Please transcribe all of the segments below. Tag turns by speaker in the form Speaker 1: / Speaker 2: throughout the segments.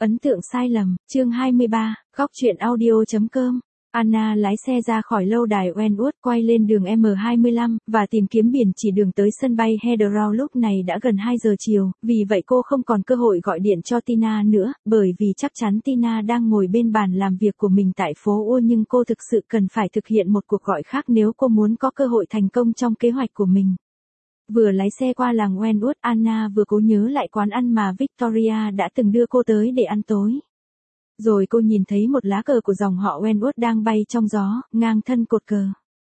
Speaker 1: Ấn tượng sai lầm, chương 23, góc truyện audio.com. Anna lái xe ra khỏi lâu đài Wentworth, quay lên đường M25, và tìm kiếm biển chỉ đường tới sân bay Heathrow. Lúc này đã gần 2 giờ chiều, vì vậy cô không còn cơ hội gọi điện cho Tina nữa, bởi vì chắc chắn Tina đang ngồi bên bàn làm việc của mình tại phố Ua, nhưng cô thực sự cần phải thực hiện một cuộc gọi khác nếu cô muốn có cơ hội thành công trong kế hoạch của mình. Vừa lái xe qua làng Wentworth, Anna vừa cố nhớ lại quán ăn mà Victoria đã từng đưa cô tới để ăn tối. Rồi cô nhìn thấy một lá cờ của dòng họ Wentworth đang bay trong gió, ngang thân cột cờ.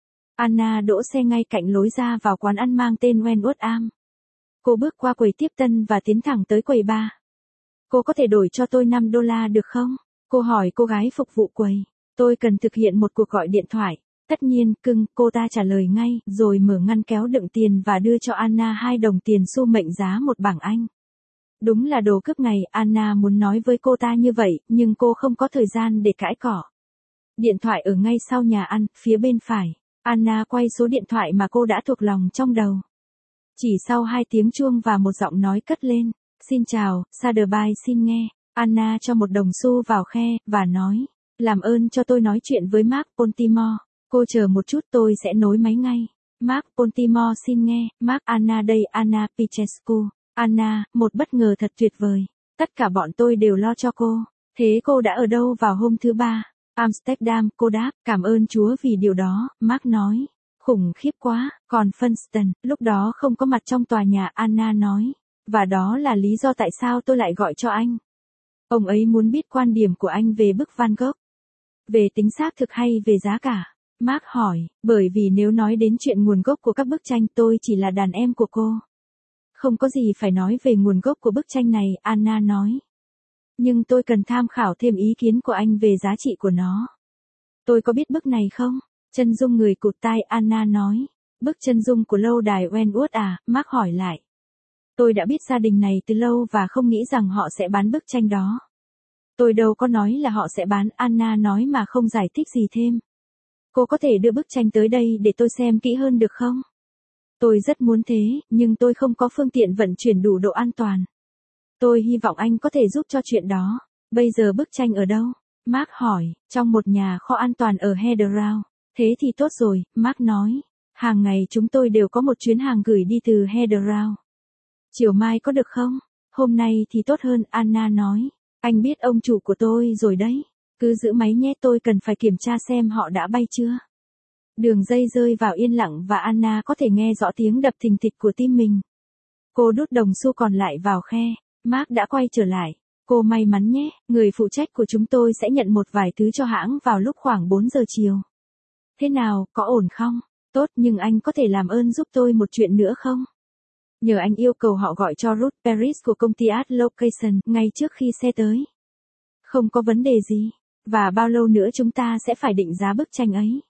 Speaker 1: Anna đỗ xe ngay cạnh lối ra vào quán ăn mang tên Wentworth Arms. Cô bước qua quầy tiếp tân và tiến thẳng tới quầy bar. "Cô có thể đổi cho tôi $5 được không?" cô hỏi cô gái phục vụ quầy. "Tôi cần thực hiện một cuộc gọi điện thoại." "Tất nhiên, cưng," cô ta trả lời ngay, rồi mở ngăn kéo đựng tiền và đưa cho Anna 2 đồng tiền xu mệnh giá 1 bảng Anh. Đúng là đồ cướp ngày, Anna muốn nói với cô ta như vậy, nhưng cô không có thời gian để cãi cỏ. Điện thoại ở ngay sau nhà ăn, phía bên phải. Anna quay số điện thoại mà cô đã thuộc lòng trong đầu. Chỉ sau 2 tiếng chuông và một giọng nói cất lên. "Xin chào, Sotheby xin nghe." Anna cho 1 đồng xu vào khe, và nói, "Làm ơn cho tôi nói chuyện với Mark Poltimore." "Cô chờ một chút, tôi sẽ nối máy ngay." "Mark Poltimore xin nghe." "Mark, Anna đây, Anna Pichescu." "Anna, một bất ngờ thật tuyệt vời. Tất cả bọn tôi đều lo cho cô." "Thế cô đã ở đâu vào hôm thứ Ba?" "Amsterdam," cô đáp. "Cảm ơn Chúa vì điều đó," Mark nói. "Khủng khiếp quá." "Còn Funston, lúc đó không có mặt trong tòa nhà," Anna nói. "Và đó là lý do tại sao tôi lại gọi cho anh. Ông ấy muốn biết quan điểm của anh về bức Van Gogh." "Về tính xác thực hay về giá cả?" Mark hỏi, bởi vì nếu nói đến chuyện nguồn gốc của các bức tranh, tôi chỉ là đàn em của cô. "Không có gì phải nói về nguồn gốc của bức tranh này," Anna nói. "Nhưng tôi cần tham khảo thêm ý kiến của anh về giá trị của nó." "Tôi có biết bức này không?" "Chân dung người cụt tai," Anna nói. "Bức chân dung của lâu đài Wentworth à?" Mark hỏi lại. "Tôi đã biết gia đình này từ lâu và không nghĩ rằng họ sẽ bán bức tranh đó." "Tôi đâu có nói là họ sẽ bán," Anna nói mà không giải thích gì thêm. "Cô có thể đưa bức tranh tới đây để tôi xem kỹ hơn được không?" "Tôi rất muốn thế, nhưng tôi không có phương tiện vận chuyển đủ độ an toàn. Tôi hy vọng anh có thể giúp cho chuyện đó." "Bây giờ bức tranh ở đâu?" Mark hỏi. "Trong một nhà kho an toàn ở Heathrow." "Thế thì tốt rồi," Mark nói. "Hàng ngày chúng tôi đều có một chuyến hàng gửi đi từ Heathrow." "Chiều mai có được không?" "Hôm nay thì tốt hơn," Anna nói. "Anh biết ông chủ của tôi rồi đấy. Cứ giữ máy nhé, tôi cần phải kiểm tra xem họ đã bay chưa." Đường dây rơi vào yên lặng và Anna có thể nghe rõ tiếng đập thình thịch của tim mình. Cô đút đồng xu còn lại vào khe. Mark đã quay trở lại. "Cô may mắn nhé, người phụ trách của chúng tôi sẽ nhận một vài thứ cho hãng vào lúc khoảng 4 giờ chiều. Thế nào, có ổn không?" "Tốt, nhưng anh có thể làm ơn giúp tôi một chuyện nữa không? Nhờ anh yêu cầu họ gọi cho Ruth Paris của công ty Art Location ngay trước khi xe tới." "Không có vấn đề gì. Và bao lâu nữa chúng ta sẽ phải định giá bức tranh ấy?"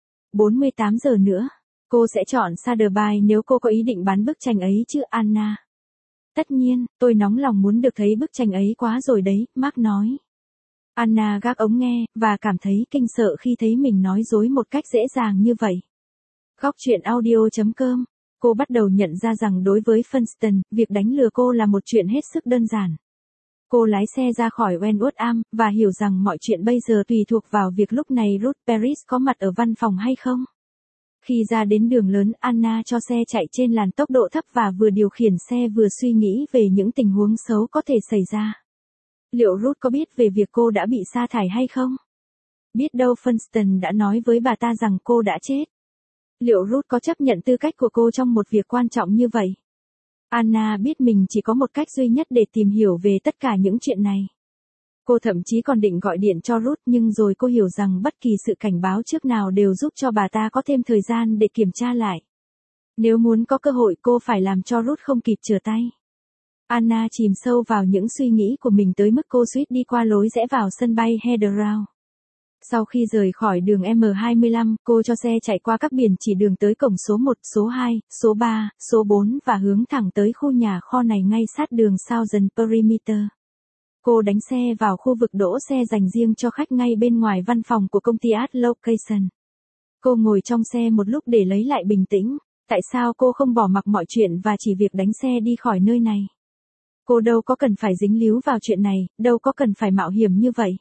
Speaker 1: 48 giờ nữa. "Cô sẽ chọn Sotheby nếu cô có ý định bán bức tranh ấy chứ, Anna?" "Tất nhiên, tôi nóng lòng muốn được thấy bức tranh ấy quá rồi đấy," Mark nói. Anna gác ống nghe, và cảm thấy kinh sợ khi thấy mình nói dối một cách dễ dàng như vậy. Góc truyện audio.com. Cô bắt đầu nhận ra rằng đối với Funston, việc đánh lừa cô là một chuyện hết sức đơn giản. Cô lái xe ra khỏi Wentworth Arms, và hiểu rằng mọi chuyện bây giờ tùy thuộc vào việc lúc này Ruth Paris có mặt ở văn phòng hay không. Khi ra đến đường lớn, Anna cho xe chạy trên làn tốc độ thấp và vừa điều khiển xe vừa suy nghĩ về những tình huống xấu có thể xảy ra. Liệu Ruth có biết về việc cô đã bị sa thải hay không? Biết đâu Funston đã nói với bà ta rằng cô đã chết. Liệu Ruth có chấp nhận tư cách của cô trong một việc quan trọng như vậy? Anna biết mình chỉ có một cách duy nhất để tìm hiểu về tất cả những chuyện này. Cô thậm chí còn định gọi điện cho Ruth, nhưng rồi cô hiểu rằng bất kỳ sự cảnh báo trước nào đều giúp cho bà ta có thêm thời gian để kiểm tra lại. Nếu muốn có cơ hội, cô phải làm cho Ruth không kịp trở tay. Anna chìm sâu vào những suy nghĩ của mình tới mức cô suýt đi qua lối rẽ vào sân bay Heathrow. Sau khi rời khỏi đường M25, cô cho xe chạy qua các biển chỉ đường tới cổng số 1, số 2, số 3, số 4 và hướng thẳng tới khu nhà kho này ngay sát đường Southern Perimeter. Cô đánh xe vào khu vực đỗ xe dành riêng cho khách ngay bên ngoài văn phòng của công ty Art Location. Cô ngồi trong xe một lúc để lấy lại bình tĩnh. Tại sao cô không bỏ mặc mọi chuyện và chỉ việc đánh xe đi khỏi nơi này? Cô đâu có cần phải dính líu vào chuyện này, đâu có cần phải mạo hiểm như vậy.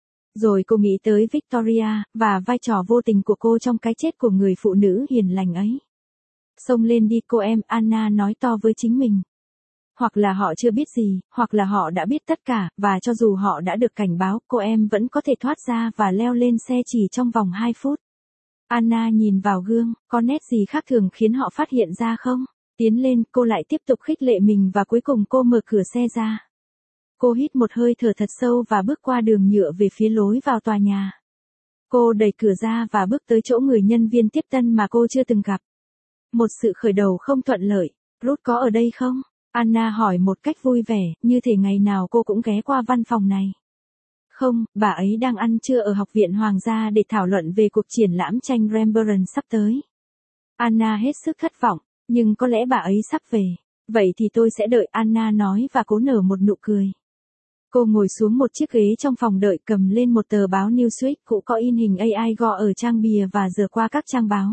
Speaker 1: Rồi cô nghĩ tới Victoria, và vai trò vô tình của cô trong cái chết của người phụ nữ hiền lành ấy. Xông lên đi cô em, Anna nói to với chính mình. Hoặc là họ chưa biết gì, hoặc là họ đã biết tất cả, và cho dù họ đã được cảnh báo, cô em vẫn có thể thoát ra và leo lên xe chỉ trong vòng 2 phút. Anna nhìn vào gương, có nét gì khác thường khiến họ phát hiện ra không? Tiến lên, cô lại tiếp tục khích lệ mình và cuối cùng cô mở cửa xe ra. Cô hít một hơi thở thật sâu và bước qua đường nhựa về phía lối vào tòa nhà. Cô đẩy cửa ra và bước tới chỗ người nhân viên tiếp tân mà cô chưa từng gặp. Một sự khởi đầu không thuận lợi. Ruth có ở đây không? Anna hỏi một cách vui vẻ, như thể ngày nào cô cũng ghé qua văn phòng này. Không, bà ấy đang ăn trưa ở Học viện Hoàng gia để thảo luận về cuộc triển lãm tranh Rembrandt sắp tới. Anna hết sức thất vọng, nhưng có lẽ bà ấy sắp về. Vậy thì tôi sẽ đợi, Anna nói và cố nở một nụ cười. Cô ngồi xuống một chiếc ghế trong phòng đợi, cầm lên một tờ báo Newsweek cũ có in hình AI Go ở trang bìa và dở qua các trang báo.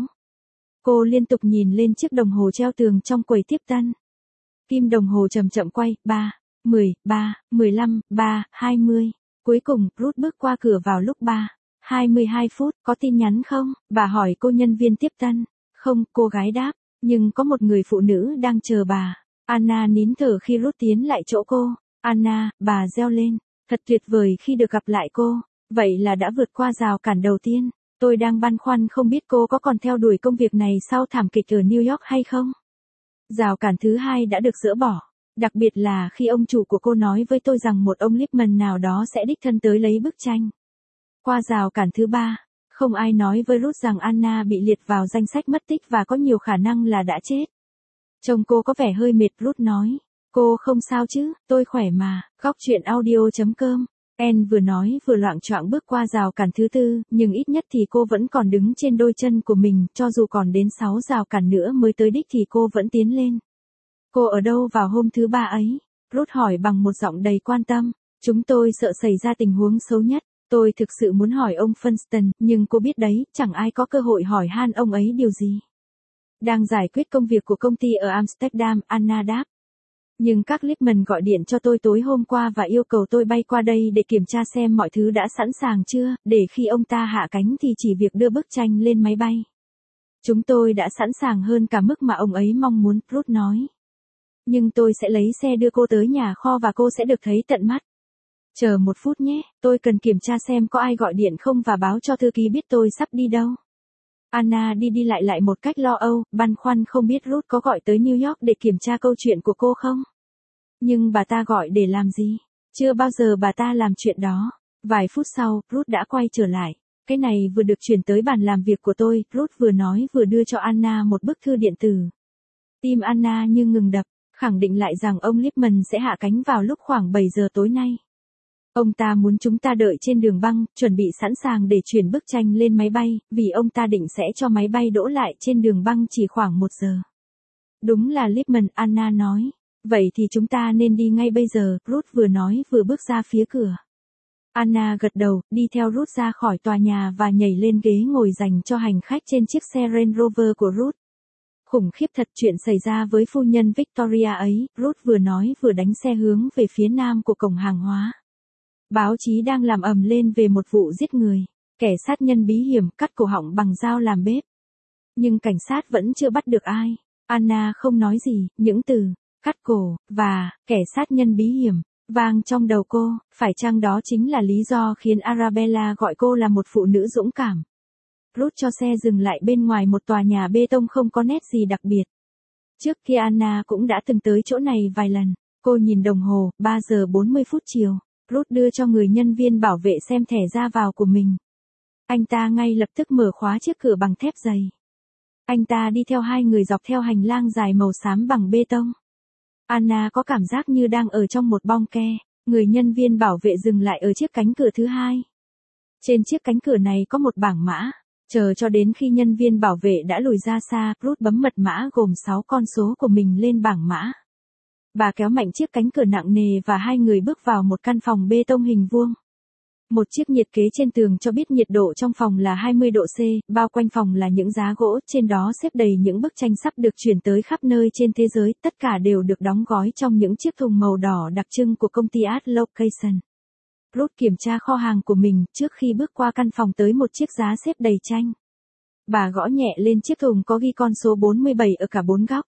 Speaker 1: Cô liên tục nhìn lên chiếc đồng hồ treo tường trong quầy tiếp tân. Kim đồng hồ chậm chậm quay, 3, 10, 3, 15, 3, 20. Cuối cùng, Ruth bước qua cửa vào lúc 3, 22 phút, có tin nhắn không? Bà hỏi cô nhân viên tiếp tân. Không, cô gái đáp, nhưng có một người phụ nữ đang chờ bà. Anna nín thở khi Ruth tiến lại chỗ cô. Anna, bà reo lên. Thật tuyệt vời khi được gặp lại cô. Vậy là đã vượt qua rào cản đầu tiên. Tôi đang băn khoăn không biết cô có còn theo đuổi công việc này sau thảm kịch ở New York hay không? Rào cản thứ hai đã được dỡ bỏ. Đặc biệt là khi ông chủ của cô nói với tôi rằng một ông Lipman nào đó sẽ đích thân tới lấy bức tranh. Qua rào cản thứ ba, không ai nói với Ruth rằng Anna bị liệt vào danh sách mất tích và có nhiều khả năng là đã chết. Trông cô có vẻ hơi mệt, Ruth nói. Cô không sao chứ, tôi khỏe mà. Góc chuyện audio.com. Anne vừa nói vừa loạng choạng bước qua rào cản thứ tư, nhưng ít nhất thì cô vẫn còn đứng trên đôi chân của mình, cho dù còn đến 6 rào cản nữa mới tới đích thì cô vẫn tiến lên. Cô ở đâu vào hôm thứ ba ấy? Ruth hỏi bằng một giọng đầy quan tâm. Chúng tôi sợ xảy ra tình huống xấu nhất. Tôi thực sự muốn hỏi ông Funston, nhưng cô biết đấy, chẳng ai có cơ hội hỏi han ông ấy điều gì. Đang giải quyết công việc của công ty ở Amsterdam, Anna đáp. Nhưng các Lipman gọi điện cho tôi tối hôm qua và yêu cầu tôi bay qua đây để kiểm tra xem mọi thứ đã sẵn sàng chưa, để khi ông ta hạ cánh thì chỉ việc đưa bức tranh lên máy bay. Chúng tôi đã sẵn sàng hơn cả mức mà ông ấy mong muốn, Ruth nói. Nhưng tôi sẽ lấy xe đưa cô tới nhà kho và cô sẽ được thấy tận mắt. Chờ một phút nhé, tôi cần kiểm tra xem có ai gọi điện không và báo cho thư ký biết tôi sắp đi đâu. Anna đi lại một cách lo âu, băn khoăn không biết Ruth có gọi tới New York để kiểm tra câu chuyện của cô không. Nhưng bà ta gọi để làm gì? Chưa bao giờ bà ta làm chuyện đó. Vài phút sau, Ruth đã quay trở lại. Cái này vừa được chuyển tới bàn làm việc của tôi, Ruth vừa nói vừa đưa cho Anna một bức thư điện tử. Tim Anna như ngừng đập, khẳng định lại rằng ông Lipman sẽ hạ cánh vào lúc khoảng 7 giờ tối nay. Ông ta muốn chúng ta đợi trên đường băng, chuẩn bị sẵn sàng để chuyển bức tranh lên máy bay, vì ông ta định sẽ cho máy bay đỗ lại trên đường băng chỉ khoảng 1 giờ. Đúng là Lipman, Anna nói. Vậy thì chúng ta nên đi ngay bây giờ, Ruth vừa nói vừa bước ra phía cửa. Anna gật đầu, đi theo Ruth ra khỏi tòa nhà và nhảy lên ghế ngồi dành cho hành khách trên chiếc xe Range Rover của Ruth. Khủng khiếp thật, chuyện xảy ra với phu nhân Victoria ấy, Ruth vừa nói vừa đánh xe hướng về phía nam của cổng hàng hóa. Báo chí đang làm ầm lên về một vụ giết người, kẻ sát nhân bí hiểm cắt cổ họng bằng dao làm bếp. Nhưng cảnh sát vẫn chưa bắt được ai. Anna không nói gì, những từ cắt cổ và kẻ sát nhân bí hiểm vang trong đầu cô, phải chăng đó chính là lý do khiến Arabella gọi cô là một phụ nữ dũng cảm. Ruth cho xe dừng lại bên ngoài một tòa nhà bê tông không có nét gì đặc biệt. Trước kia Anna cũng đã từng tới chỗ này vài lần. Cô nhìn đồng hồ, 3 giờ 40 phút chiều. Ruth đưa cho người nhân viên bảo vệ xem thẻ ra vào của mình. Anh ta ngay lập tức mở khóa chiếc cửa bằng thép dày. Anh ta đi theo hai người dọc theo hành lang dài màu xám bằng bê tông. Anna có cảm giác như đang ở trong một bong ke. Người nhân viên bảo vệ dừng lại ở chiếc cánh cửa thứ hai. Trên chiếc cánh cửa này có một bảng mã. Chờ cho đến khi nhân viên bảo vệ đã lùi ra xa, Ruth bấm mật mã gồm 6 con số của mình lên bảng mã. Bà kéo mạnh chiếc cánh cửa nặng nề và hai người bước vào một căn phòng bê tông hình vuông. Một chiếc nhiệt kế trên tường cho biết nhiệt độ trong phòng là 20 độ C, bao quanh phòng là những giá gỗ, trên đó xếp đầy những bức tranh sắp được chuyển tới khắp nơi trên thế giới, tất cả đều được đóng gói trong những chiếc thùng màu đỏ đặc trưng của công ty Art Location. Ruth kiểm tra kho hàng của mình trước khi bước qua căn phòng tới một chiếc giá xếp đầy tranh. Bà gõ nhẹ lên chiếc thùng có ghi con số 47 ở cả bốn góc.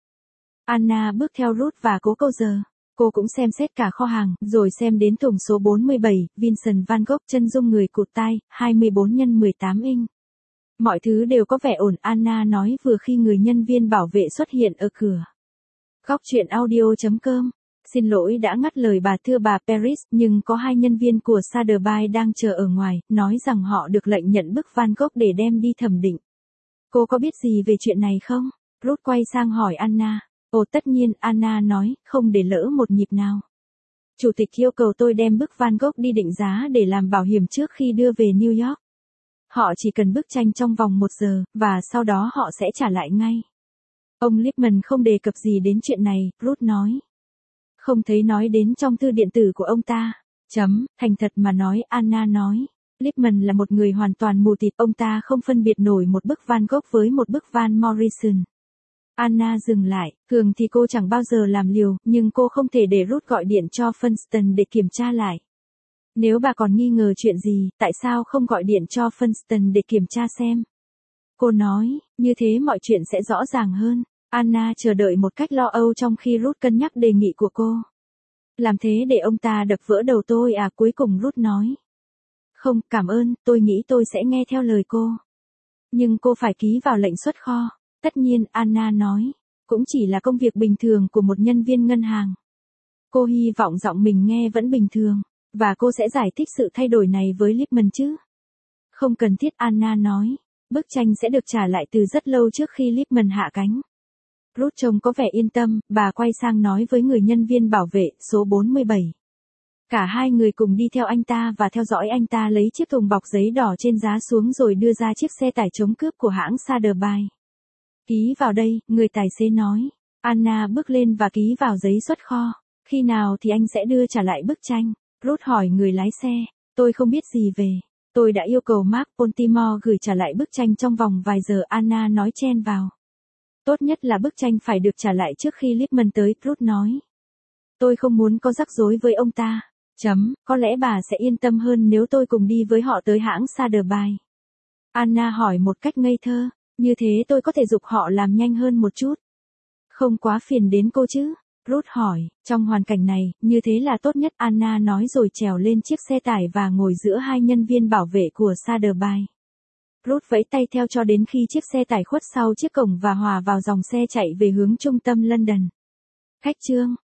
Speaker 1: Anna bước theo Ruth và cố câu giờ. Cô cũng xem xét cả kho hàng, rồi xem đến thùng số 47, Vincent van Gogh, chân dung người cụt tai, 24 x 18 inch. Mọi thứ đều có vẻ ổn, Anna nói vừa khi người nhân viên bảo vệ xuất hiện ở cửa. Góc chuyện audio.com. Xin lỗi đã ngắt lời bà, thưa bà Paris, nhưng có hai nhân viên của Sotheby's đang chờ ở ngoài, nói rằng họ được lệnh nhận bức Van Gogh để đem đi thẩm định. Cô có biết gì về chuyện này không? Ruth quay sang hỏi Anna. Ồ tất nhiên, Anna nói, không để lỡ một nhịp nào. Chủ tịch yêu cầu tôi đem bức Van Gogh đi định giá để làm bảo hiểm trước khi đưa về New York. Họ chỉ cần bức tranh trong vòng 1 giờ, và sau đó họ sẽ trả lại ngay. Ông Lipman không đề cập gì đến chuyện này, Ruth nói. Không thấy nói đến trong thư điện tử của ông ta. Thành thật mà nói, Anna nói. Lipman là một người hoàn toàn mù tịt, ông ta không phân biệt nổi một bức Van Gogh với một bức Van Morrison. Anna dừng lại, thường thì cô chẳng bao giờ làm liều, nhưng cô không thể để Ruth gọi điện cho Funston để kiểm tra lại. Nếu bà còn nghi ngờ chuyện gì, tại sao không gọi điện cho Funston để kiểm tra xem? Cô nói, như thế mọi chuyện sẽ rõ ràng hơn. Anna chờ đợi một cách lo âu trong khi Ruth cân nhắc đề nghị của cô. Làm thế để ông ta đập vỡ đầu tôi à, cuối cùng Ruth nói. Không, cảm ơn, tôi nghĩ tôi sẽ nghe theo lời cô. Nhưng cô phải ký vào lệnh xuất kho. Tất nhiên, Anna nói, cũng chỉ là công việc bình thường của một nhân viên ngân hàng. Cô hy vọng giọng mình nghe vẫn bình thường, và cô sẽ giải thích sự thay đổi này với Lipman chứ. Không cần thiết, Anna nói, bức tranh sẽ được trả lại từ rất lâu trước khi Lipman hạ cánh. Ruth trông có vẻ yên tâm, bà quay sang nói với người nhân viên bảo vệ, số 47. Cả hai người cùng đi theo anh ta và theo dõi anh ta lấy chiếc thùng bọc giấy đỏ trên giá xuống rồi đưa ra chiếc xe tải chống cướp của hãng Sotheby's. Ký vào đây, người tài xế nói. Anna bước lên và ký vào giấy xuất kho. Khi nào thì anh sẽ đưa trả lại bức tranh? Ruth hỏi người lái xe. Tôi không biết gì về. Tôi đã yêu cầu Mark Poltimore gửi trả lại bức tranh trong vòng vài giờ, Anna nói chen vào. Tốt nhất là bức tranh phải được trả lại trước khi Lipman tới, Ruth nói. Tôi không muốn có rắc rối với ông ta. Có lẽ bà sẽ yên tâm hơn nếu tôi cùng đi với họ tới hãng Sotheby's. Anna hỏi một cách ngây thơ. Như thế tôi có thể giục họ làm nhanh hơn một chút. Không quá phiền đến cô chứ? Ruth hỏi, trong hoàn cảnh này, như thế là tốt nhất, Anna nói rồi trèo lên chiếc xe tải và ngồi giữa hai nhân viên bảo vệ của Sotheby's. Ruth vẫy tay theo cho đến khi chiếc xe tải khuất sau chiếc cổng và hòa vào dòng xe chạy về hướng trung tâm London. Khách trương.